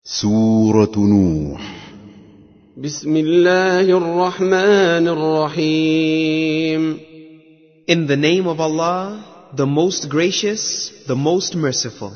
سورة نوح. بسم الله الرحمن الرحيم. In the name of Allah, the most gracious, the most merciful.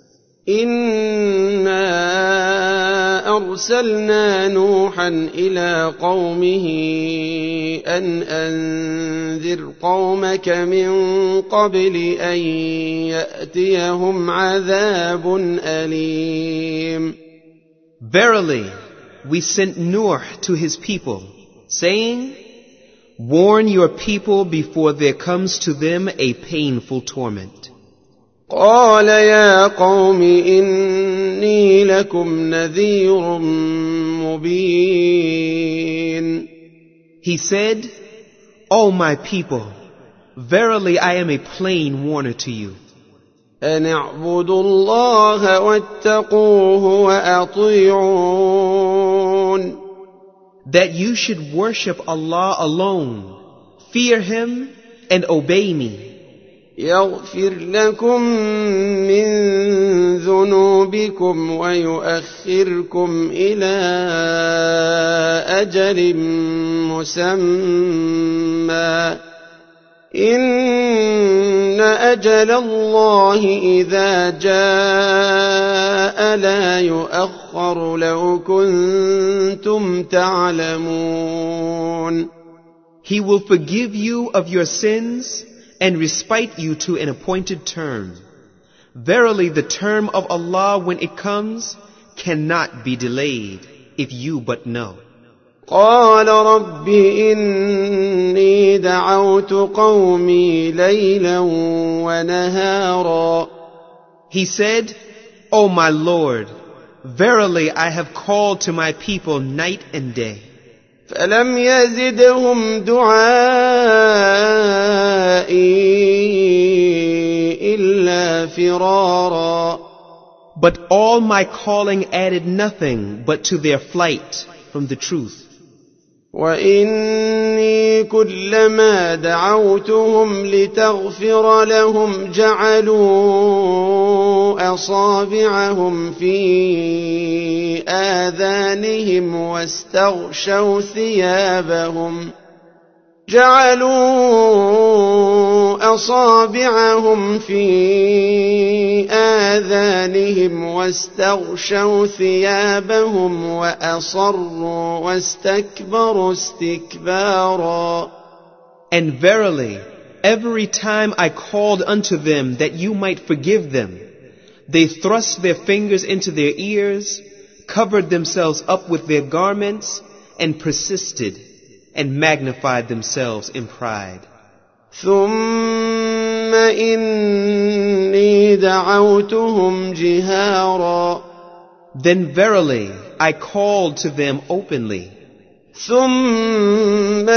إنا أرسلنا نوحا إلى قومه أن أنذر قومك من قبل أن يأتيهم عذاب أليم. Verily, we sent Nuh to his people, saying, warn your people before there comes to them a painful torment. قال يا قوم إني لكم نذير مبين. He said, O my people, verily I am a plain warner to you. أن اعبدوا الله واتقوه وأطيعون. That you should worship Allah alone, fear Him and obey me. يغفر لكم من ذنوبكم ويؤخركم إلى أجل مسمى إن أجل الله إذا جاء لا يؤخر لو كنتم تعلمون. He will forgive you of your sins and respite you to an appointed term. Verily, the term of Allah, when it comes, cannot be delayed, if you but know. قال رب إني دعوت قومي ليلا ونهارا. He said, O my Lord, verily I have called to my people night and day. فلم يزدهم دعائي إلا فرارا. But all my calling added nothing but to their flight from the truth. وإني كلما دعوتهم لتغفر لهم جعلوا أصابعهم في آذانهم واستغشوا ثيابهم واستغشوا ثيابهم وأصروا واستكبروا استكبارا. And verily, every time I called unto them that you might forgive them, they thrust their fingers into their ears, covered themselves up with their garments, and persisted and magnified themselves in pride. ثم إني دعوتهم جهارا. Then verily I called to them openly. ثم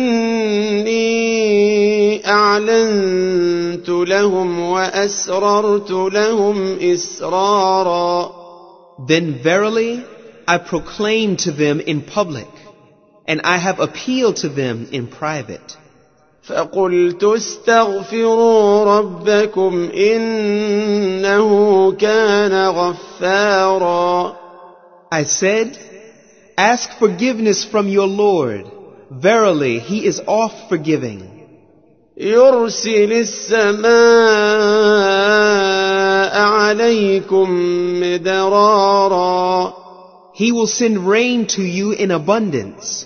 إني أعلنت لهم وأسررت لهم إسرارا. Then verily I proclaimed to them in public, and I have appealed to them in private. فقلت استغفروا ربكم إنه كان غفارا. I said, ask forgiveness from your Lord. Verily, He is oft forgiving. يرسل السماء عليكم مدرارا. He will send rain to you in abundance.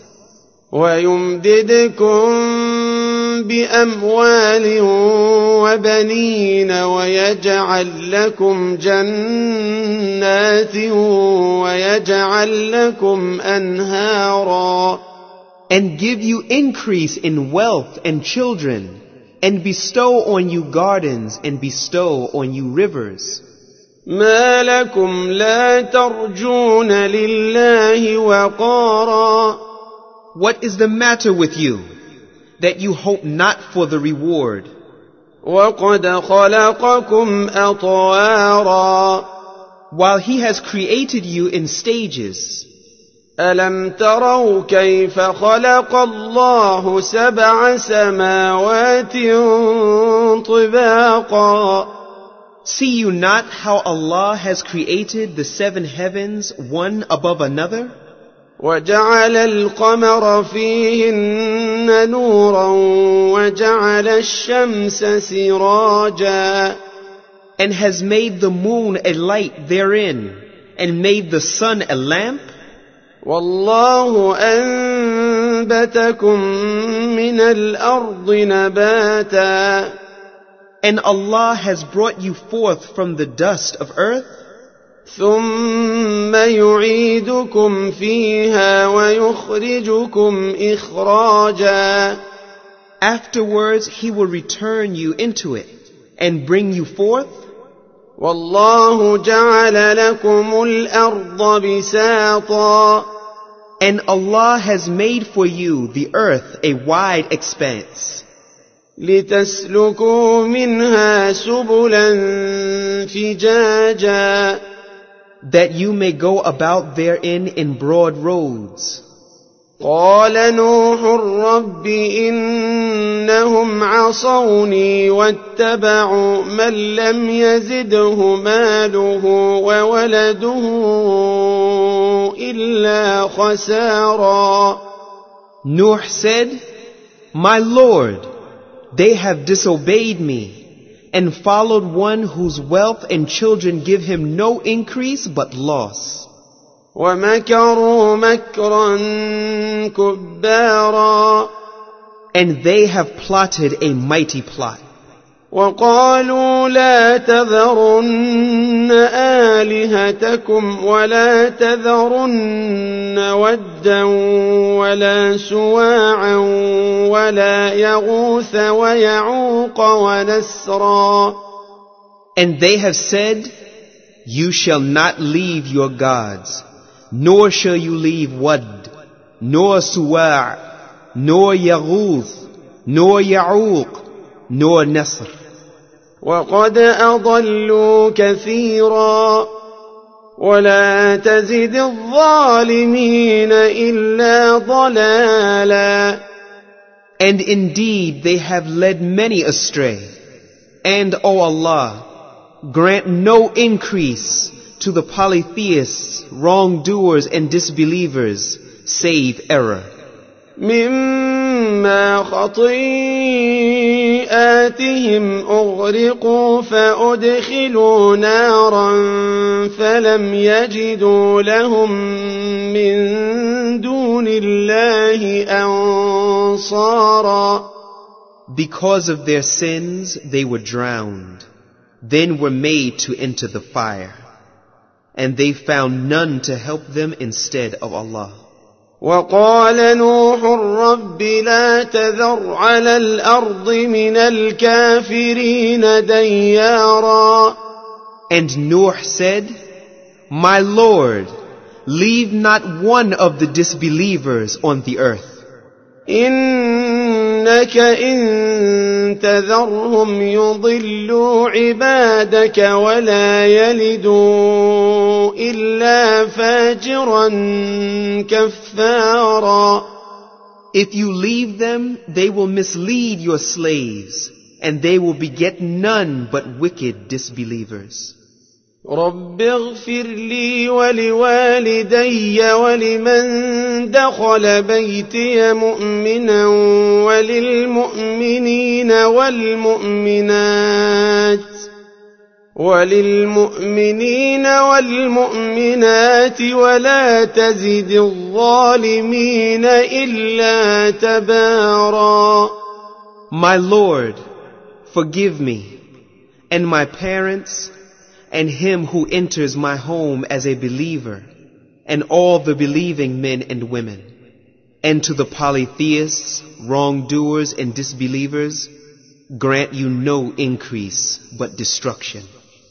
ويمددكم بأموال وبنين ويجعل لكم جنات ويجعل لكم أنهارا. And give you increase in wealth and children, and bestow on you gardens, and bestow on you rivers. ما لكم لا ترجون لله وقارا. What is the matter with you, that you hope not for the reward? وقد خلقكم أطوارا. While He has created you in stages. ألم تروا كيف خلق الله 7 سماوات طباقا. See you not how Allah has created the 7 heavens one above another? وجعل القمر فيهن نورا وجعل الشمس سراجا And has made the moon a light therein, and made the sun a lamp? والله أنبتكم من الأرض نباتا And Allah has brought you forth from the dust of earth, ثم يعيدكم فيها ويخرجكم إخراجا afterwards He will return you into it, and bring you forth. والله جعل لكم الأرض بساطا And Allah has made for you the earth a wide expanse, لتسلكوا منها سبلا فجاجا that you may go about therein in broad roads. قال نوح رب إنهم عصوني واتبعوا من لم يزده ماله وولده إلا خسارا Nuh said, My Lord, they have disobeyed me, and followed one whose wealth and children give him no increase but loss. ومكروا مكرا كبارا And they have plotted a mighty plot. وقالوا لا تذرن آلهتكم ولا تذرن ودا ولا سواعا ولا يغوث ويعوق ونسرا And they have said, You shall not leave your gods, nor shall you leave Wad, nor Suwa', nor Yaghuth, nor Ya'uq, nor Nasr. وقد أضلوا كثيرا ولا تزد الظالمين إلا ضلالا And indeed they have led many astray. And, O Allah, grant no increase to the polytheists, wrongdoers and disbelievers, save error. مما خطيئاتهم أغرقوا فأدخلوا نارا فلم يجدوا لهم من دون الله أنصارا Because of their sins they were drowned, then were made to enter the fire, and they found none to help them instead of Allah. وقال نوح رب لا تذر على الأرض من الكافرين ديارا And Nuh said, My Lord, leave not one of the disbelievers on the earth. إنك إن تذرهم يضلوا عبادك ولا يلدوا إلا فاجرا كفارا If you leave them, they will mislead your slaves, and they will beget none but wicked disbelievers. رب اغفر لي ولوالدي ولمن دخل بيتي مؤمنا وللمؤمنين والمؤمنات ولا تزد الظالمين إلا تبارا My Lord, forgive me, and my parents, and him who enters my home as a believer, and all the believing men and women. And to the polytheists, wrongdoers and disbelievers, grant you no increase but destruction.